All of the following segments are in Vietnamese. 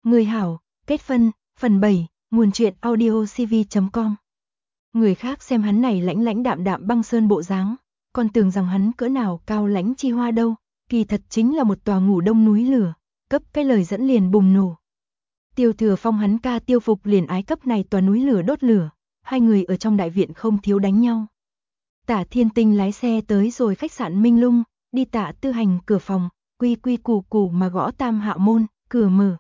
Người hảo, kết phân, phần 7, nguồn truyện audio cv.com. Người khác xem hắn này lãnh lãnh đạm đạm băng sơn bộ dáng, còn tưởng rằng hắn cỡ nào cao lãnh chi hoa đâu, kỳ thật chính là một tòa ngủ đông núi lửa, cấp cái lời dẫn liền bùng nổ. Tiêu Thừa Phong hắn ca Tiêu Phục liền ái cấp này tòa núi lửa đốt lửa, hai người ở trong đại viện không thiếu đánh nhau. Tả Thiên Tinh lái xe tới rồi khách sạn Minh Lung, đi Tạ Tư Hành cửa phòng, quy quy củ củ mà gõ tam hạ môn, cửa mở.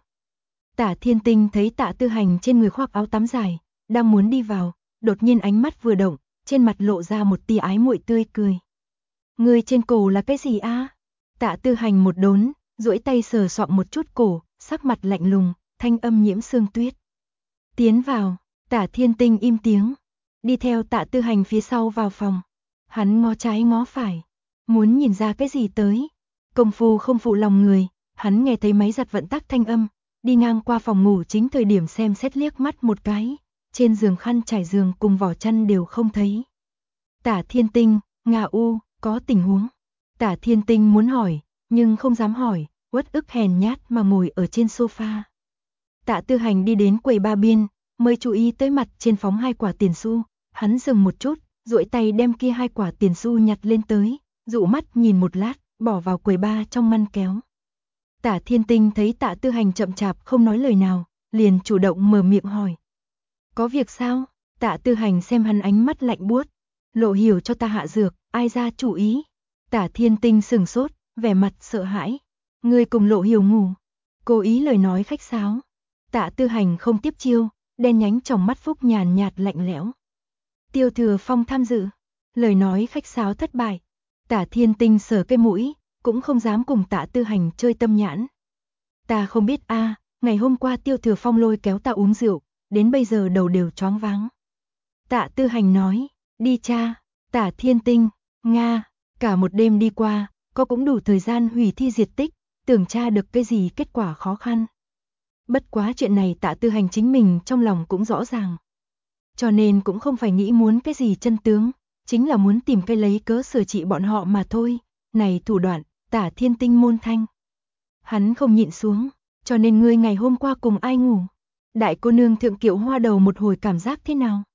Tả Thiên Tinh thấy Tạ Tư Hành trên người khoác áo tắm dài, đang muốn đi vào, đột nhiên ánh mắt vừa động, trên mặt lộ ra một tia ái muội tươi cười. Người trên cổ là cái gì a? Tạ Tư Hành một đốn, duỗi tay sờ soạng một chút cổ, sắc mặt lạnh lùng, thanh âm nhiễm sương tuyết. Tiến vào, Tả Thiên Tinh im tiếng, đi theo Tạ Tư Hành phía sau vào phòng. Hắn ngó trái ngó phải, muốn nhìn ra cái gì tới. Công phu không phụ lòng người, hắn nghe thấy máy giặt vận tắc thanh âm, đi ngang qua phòng ngủ chính thời điểm xem xét liếc mắt một cái, trên giường khăn trải giường cùng vỏ chăn đều không thấy. Tả Thiên Tinh, Ngà U, có tình huống. Tả Thiên Tinh muốn hỏi, nhưng không dám hỏi, uất ức hèn nhát mà ngồi ở trên sofa. Tạ Tư Hành đi đến quầy ba biên, mới chú ý tới mặt trên phóng 2 quả tiền xu, hắn dừng một chút, duỗi tay đem kia 2 quả tiền xu nhặt lên tới, dụ mắt nhìn một lát, bỏ vào quầy ba trong ngăn kéo. Tả Thiên Tinh thấy Tạ Tư Hành chậm chạp không nói lời nào, liền chủ động mở miệng hỏi. Có việc sao? Tạ Tư Hành xem hắn ánh mắt lạnh buốt. Lộ Hiểu cho ta hạ dược, ai ra chủ ý? Tả Thiên Tinh sừng sốt, vẻ mặt sợ hãi. Ngươi cùng Lộ Hiểu ngủ. Cố ý lời nói khách sáo. Tạ Tư Hành không tiếp chiêu, đen nhánh trong mắt phúc nhàn nhạt lạnh lẽo. Tiêu Thừa Phong tham dự. Lời nói khách sáo thất bại. Tả Thiên Tinh sờ cái mũi, cũng không dám cùng Tạ Tư Hành chơi tâm nhãn. Ta không biết a, ngày hôm qua Tiêu Thừa Phong lôi kéo ta uống rượu, đến bây giờ đầu đều choáng váng. Tạ Tư Hành nói, đi cha. Tả Thiên Tinh, Nga, cả một đêm đi qua, có cũng đủ thời gian hủy thi diệt tích, tưởng tra được cái gì kết quả khó khăn. Bất quá chuyện này Tạ Tư Hành chính mình trong lòng cũng rõ ràng. Cho nên cũng không phải nghĩ muốn cái gì chân tướng, chính là muốn tìm cái lấy cớ sửa trị bọn họ mà thôi. Này thủ đoạn, Tả Thiên Tinh môn thanh. Hắn không nhịn xuống, cho nên ngươi ngày hôm qua cùng ai ngủ? Đại cô nương Thượng Kiệu Hoa đầu một hồi cảm giác thế nào?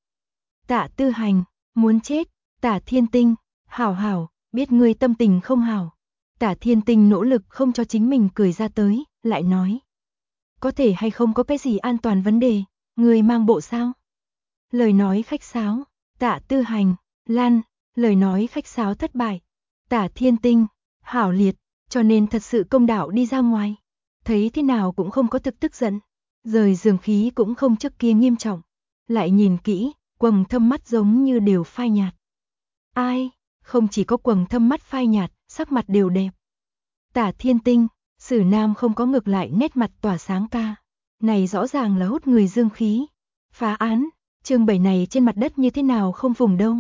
Tạ Tư Hành, muốn chết. Tả Thiên Tinh, hảo hảo, biết ngươi tâm tình không hảo. Tả Thiên Tinh nỗ lực không cho chính mình cười ra tới, lại nói. Có thể hay không có cái gì an toàn vấn đề, ngươi mang bộ sao? Lời nói khách sáo, Tạ Tư Hành, lan, lời nói khách sáo thất bại. Tả Thiên Tinh, hảo liệt, cho nên thật sự công đạo đi ra ngoài. Thấy thế nào cũng không có thực tức giận, rời giường khí cũng không trước kia nghiêm trọng. Lại nhìn kỹ, quầng thâm mắt giống như đều phai nhạt. Ai, không chỉ có quầng thâm mắt phai nhạt, sắc mặt đều đẹp. Tả Thiên Tinh, Sử Nam không có ngược lại nét mặt tỏa sáng ca. Này rõ ràng là hút người dương khí. Phá án, chương 7 này trên mặt đất như thế nào không vùng đâu.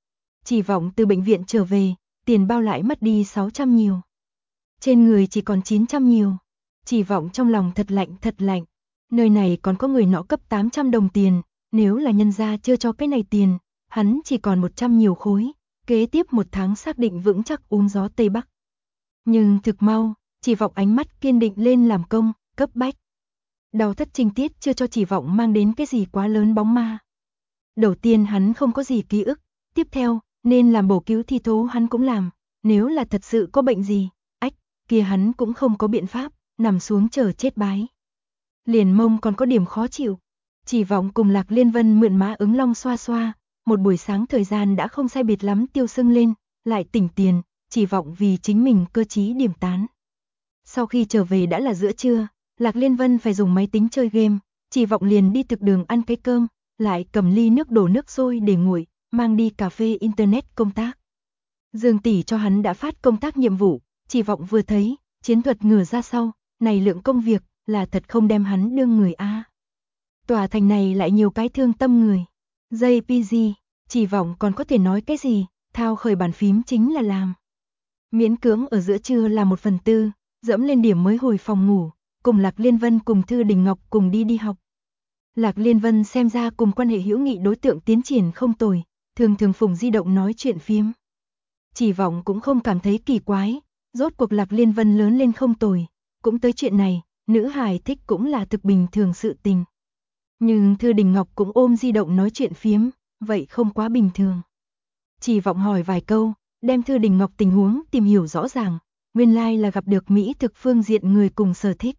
Chỉ vọng từ bệnh viện trở về, tiền bao lại mất đi 600 nhiều. Trên người chỉ còn 900 nhiều. Chỉ vọng trong lòng thật lạnh. Nơi này còn có người nọ cấp 800 đồng tiền, nếu là nhân gia chưa cho cái này tiền, hắn chỉ còn 100 nhiều khối. Kế tiếp 1 tháng xác định vững chắc uống gió Tây Bắc. Nhưng thực mau, Chỉ Vọng ánh mắt kiên định lên làm công, cấp bách. Đào thất trinh tiết chưa cho Chỉ Vọng mang đến cái gì quá lớn bóng ma. Đầu tiên hắn không có gì ký ức, tiếp theo, nên làm bổ cứu thi thố hắn cũng làm, nếu là thật sự có bệnh gì, kia hắn cũng không có biện pháp, nằm xuống chờ chết bái. Liền mông còn có điểm khó chịu. Chỉ Vọng cùng Lạc Liên Vân mượn Mã Ứng Long xoa xoa, một buổi sáng thời gian đã không sai biệt lắm tiêu sưng lên, lại tỉnh tiền, Chỉ Vọng vì chính mình cơ trí điểm tán. Sau khi trở về đã là giữa trưa, Lạc Liên Vân phải dùng máy tính chơi game, Chỉ Vọng liền đi thực đường ăn cái cơm, lại cầm ly nước đổ nước sôi để nguội, mang đi cà phê internet công tác. Dương tỷ cho hắn đã phát công tác nhiệm vụ, Chỉ Vọng vừa thấy, chiến thuật ngửa ra sau, này lượng công việc là thật không đem hắn đương người a. Tòa thành này lại nhiều cái thương tâm người. JPG, Chỉ Vọng còn có thể nói cái gì, thao khởi bàn phím chính là làm. Miễn cưỡng ở giữa trưa là 1/4, dẫm lên điểm mới hồi phòng ngủ, cùng Lạc Liên Vân cùng Thư Đình Ngọc cùng đi học. Lạc Liên Vân xem ra cùng quan hệ hữu nghị đối tượng tiến triển không tồi, thường phùng di động nói chuyện phiếm. Chỉ Vọng cũng không cảm thấy kỳ quái, rốt cuộc Lạc Liên Vân lớn lên không tồi, cũng tới chuyện này, nữ hài thích cũng là thực bình thường sự tình. Nhưng Thư Đình Ngọc cũng ôm di động nói chuyện phiếm, vậy không quá bình thường. Chỉ vọng hỏi vài câu, đem Thư Đình Ngọc tình huống tìm hiểu rõ ràng, nguyên lai là gặp được mỹ thực phương diện người cùng sở thích.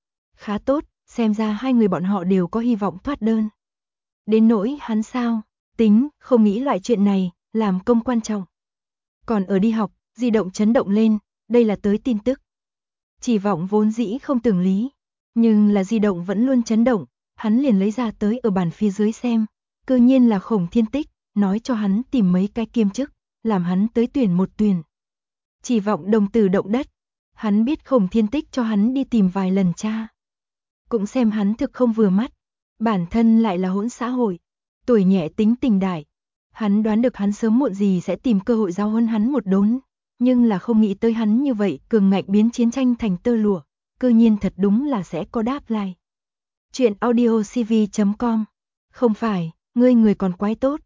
Khá tốt, xem ra hai người bọn họ đều có hy vọng thoát đơn. Đến nỗi hắn sao, tính, không nghĩ loại chuyện này, làm công quan trọng. Còn ở đi học, di động chấn động lên, đây là tới tin tức. Chỉ vọng vốn dĩ không tưởng lý, nhưng là di động vẫn luôn chấn động, hắn liền lấy ra tới ở bàn phía dưới xem, cơ nhiên là Khổng Thiên Tích, nói cho hắn tìm mấy cái kiêm chức, làm hắn tới tuyển một tuyển. Chỉ vọng đồng tử động đất, hắn biết Khổng Thiên Tích cho hắn đi tìm vài lần tra. Cũng xem hắn thực không vừa mắt, bản thân lại là hỗn xã hội, tuổi nhẹ tính tình đại. Hắn đoán được hắn sớm muộn gì sẽ tìm cơ hội giao huấn hắn một đốn, nhưng là không nghĩ tới hắn như vậy cường ngạnh biến chiến tranh thành tơ lụa, cơ nhiên thật đúng là sẽ có đáp lại. Chuyện audiocv.com. Không phải, ngươi người còn quái tốt.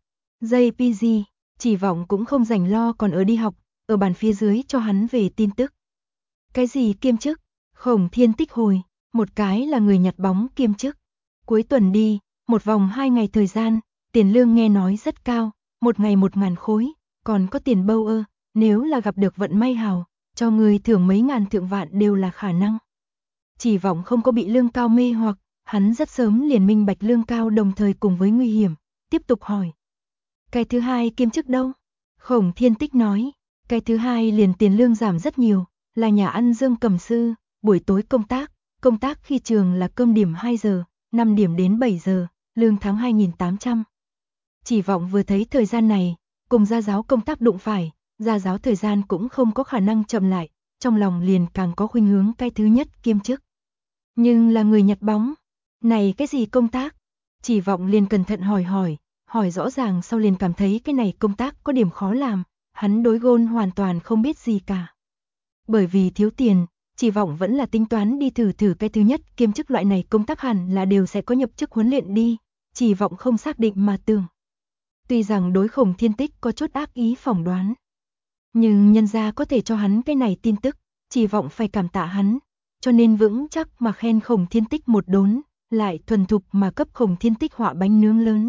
JPG, chỉ vọng cũng không rảnh lo còn ở đi học, ở bàn phía dưới cho hắn về tin tức. Cái gì kiêm chức? Khổng Thiên Tích hồi, một cái là người nhặt bóng kiêm chức. Cuối tuần đi, một vòng 2 ngày thời gian, tiền lương nghe nói rất cao, một ngày 1.000 khối, còn có tiền bâu ơ, nếu là gặp được vận may hào, cho người thưởng mấy ngàn thượng vạn đều là khả năng. Chỉ vọng không có bị lương cao mê hoặc, hắn rất sớm liền minh bạch lương cao đồng thời cùng với nguy hiểm, tiếp tục hỏi. Cái thứ hai kiêm chức đâu? Khổng Thiên Tích nói, cái thứ hai liền tiền lương giảm rất nhiều, là nhà ăn Dương Cầm Sư, buổi tối công tác khi trường là cơm điểm 2 giờ, 5 điểm đến 7 giờ, lương tháng 2.800. Chỉ vọng vừa thấy thời gian này, cùng gia giáo công tác đụng phải, gia giáo thời gian cũng không có khả năng chậm lại, trong lòng liền càng có khuynh hướng cái thứ nhất kiêm chức. Nhưng là người nhặt bóng, này cái gì công tác? Chỉ vọng liền cẩn thận hỏi rõ ràng sau liền cảm thấy cái này công tác có điểm khó làm, hắn đối gôn hoàn toàn không biết gì cả. Bởi vì thiếu tiền, chỉ vọng vẫn là tính toán đi thử cái thứ nhất kiêm chức loại này công tác hẳn là đều sẽ có nhập chức huấn luyện đi, chỉ vọng không xác định mà tưởng. Tuy rằng đối Khổng Thiên Tích có chút ác ý phỏng đoán, nhưng nhân gia có thể cho hắn cái này tin tức, chỉ vọng phải cảm tạ hắn, cho nên vững chắc mà khen Khổng Thiên Tích một đốn, lại thuần thục mà cấp Khổng Thiên Tích họa bánh nướng lớn.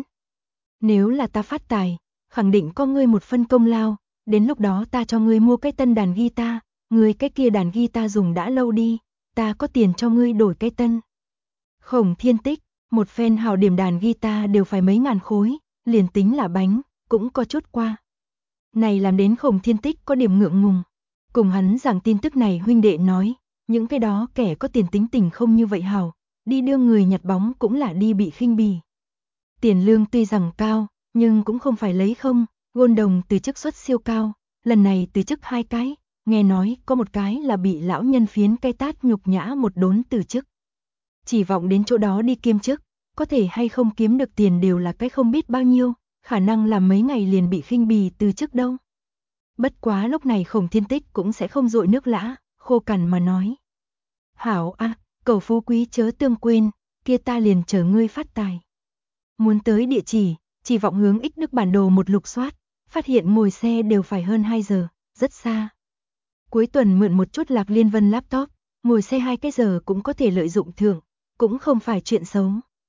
Nếu là ta phát tài, khẳng định có ngươi một phân công lao, đến lúc đó ta cho ngươi mua cái tân đàn guitar, ngươi cái kia đàn guitar dùng đã lâu đi, ta có tiền cho ngươi đổi cái tân. Khổng Thiên Tích, một phen hào điểm đàn guitar đều phải mấy ngàn khối, liền tính là bánh, cũng có chút qua. Này làm đến Khổng Thiên Tích có điểm ngượng ngùng. Cùng hắn giảng tin tức này huynh đệ nói, những cái đó kẻ có tiền tính tình không như vậy hào, đi đưa người nhặt bóng cũng là đi bị khinh bỉ. Tiền lương tuy rằng cao, nhưng cũng không phải lấy không, gôn đồng từ chức suất siêu cao, lần này từ chức 2 cái, nghe nói có một cái là bị lão nhân phiến cây tát nhục nhã một đốn từ chức. Chỉ vọng đến chỗ đó đi kiêm chức, có thể hay không kiếm được tiền đều là cái không biết bao nhiêu, khả năng là mấy ngày liền bị khinh bỉ từ chức đâu. Bất quá lúc này Khổng Thiên Tích cũng sẽ không dội nước lã, khô cằn mà nói. Hảo a, cầu phú quý chớ tương quên, kia ta liền chờ ngươi phát tài. Muốn tới địa chỉ vọng hướng ích nước bản đồ một lục soát, phát hiện ngồi xe đều phải hơn 2 giờ, rất xa. Cuối tuần mượn một chút Lạc Liên Vân laptop, ngồi xe 2 cái giờ cũng có thể lợi dụng thưởng, cũng không phải chuyện xấu.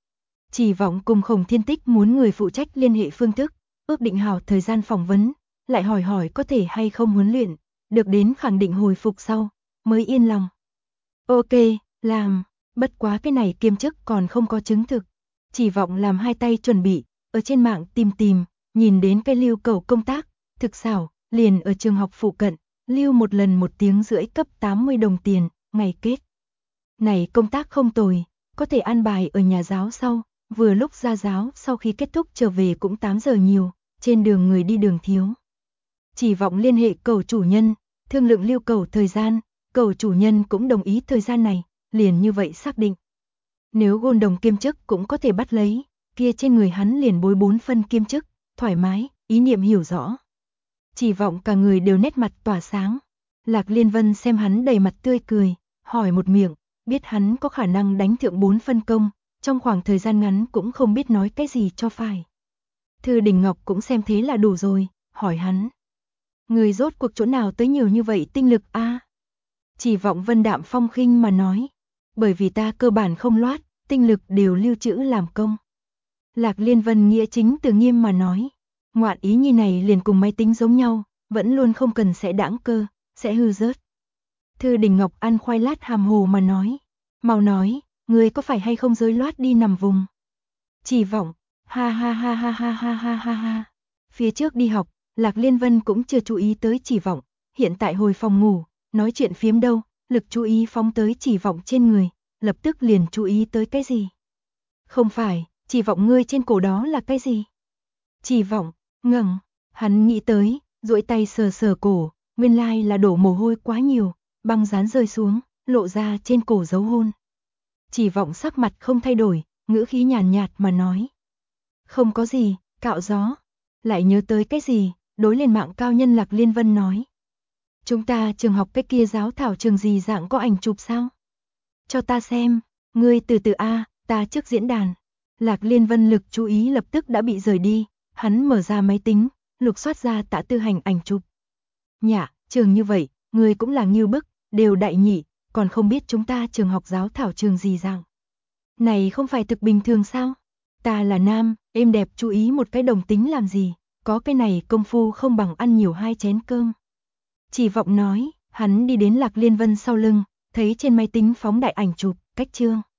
Chỉ vọng cùng Khổng Thiên Tích muốn người phụ trách liên hệ phương thức, ước định hảo thời gian phỏng vấn, lại hỏi có thể hay không huấn luyện, được đến khẳng định hồi phục sau, mới yên lòng. Ok, làm, bất quá cái này kiêm chức còn không có chứng thực. Chỉ vọng làm hai tay chuẩn bị, ở trên mạng tìm, nhìn đến cái lưu cầu công tác, thực xảo, liền ở trường học phụ cận, lưu một lần 1 tiếng rưỡi cấp 80 đồng tiền, ngày kết. Này công tác không tồi, có thể an bài ở nhà giáo sau, vừa lúc ra giáo sau khi kết thúc trở về cũng 8 giờ nhiều, trên đường người đi đường thiếu. Chỉ vọng liên hệ cầu chủ nhân, thương lượng lưu cầu thời gian, cầu chủ nhân cũng đồng ý thời gian này, liền như vậy xác định. Nếu gôn đồng kiêm chức cũng có thể bắt lấy, kia trên người hắn liền bối 4 phân kiêm chức, thoải mái, ý niệm hiểu rõ. Chỉ vọng cả người đều nét mặt tỏa sáng. Lạc Liên Vân xem hắn đầy mặt tươi cười, hỏi một miệng, biết hắn có khả năng đánh thượng 4 phân công, trong khoảng thời gian ngắn cũng không biết nói cái gì cho phải. Thư Đình Ngọc cũng xem thế là đủ rồi, hỏi hắn. Người rốt cuộc chỗ nào tới nhiều như vậy tinh lực a? Chỉ vọng Vân đạm phong khinh mà nói. bởi vì ta cơ bản không loát, tinh lực đều lưu trữ làm công. Lạc Liên Vân nghĩa chính từ nghiêm mà nói, ngoạn ý nhi này liền cùng máy tính giống nhau, vẫn luôn không cần sẽ đãng cơ, sẽ hư rớt. Thư Đình Ngọc ăn khoai lát hàm hồ mà nói, mau nói, ngươi có phải hay không rơi loát đi nằm vùng. Chỉ vọng, ha ha ha ha ha ha ha ha ha. Phía trước đi học, Lạc Liên Vân cũng chưa chú ý tới Chỉ Vọng, hiện tại hồi phòng ngủ, nói chuyện phiếm đâu, lực chú ý phóng tới Chỉ Vọng trên người, lập tức liền chú ý tới cái gì. Không phải, Chỉ Vọng ngươi trên cổ đó là cái gì? Chỉ Vọng, ngẩng, hắn nghĩ tới, duỗi tay sờ sờ cổ, nguyên lai là đổ mồ hôi quá nhiều, băng dán rơi xuống, lộ ra trên cổ dấu hôn. Chỉ Vọng sắc mặt không thay đổi, ngữ khí nhàn nhạt mà nói. Không có gì, cạo gió. Lại nhớ tới cái gì, đối lên mạng cao nhân Lạc Liên Vân nói. Chúng ta trường học cái kia giáo thảo trường gì dạng có ảnh chụp sao? Cho ta xem, ngươi từ từ a, ta trước diễn đàn. Lạc Liên Vân lực chú ý lập tức đã bị rời đi, hắn mở ra máy tính, lục soát ra Tạ Tư Hành ảnh chụp. Nhạ, trường như vậy, ngươi cũng là nghiêu bức, đều đại nhị, còn không biết chúng ta trường học giáo thảo trường gì dạng. Này không phải thực bình thường sao? Ta là nam, êm đẹp chú ý một cái đồng tính làm gì, có cái này công phu không bằng ăn nhiều 2 chén cơm. Chỉ Vọng nói, hắn đi đến Lạc Liên Vân sau lưng, thấy trên máy tính phóng đại ảnh chụp, cách chương.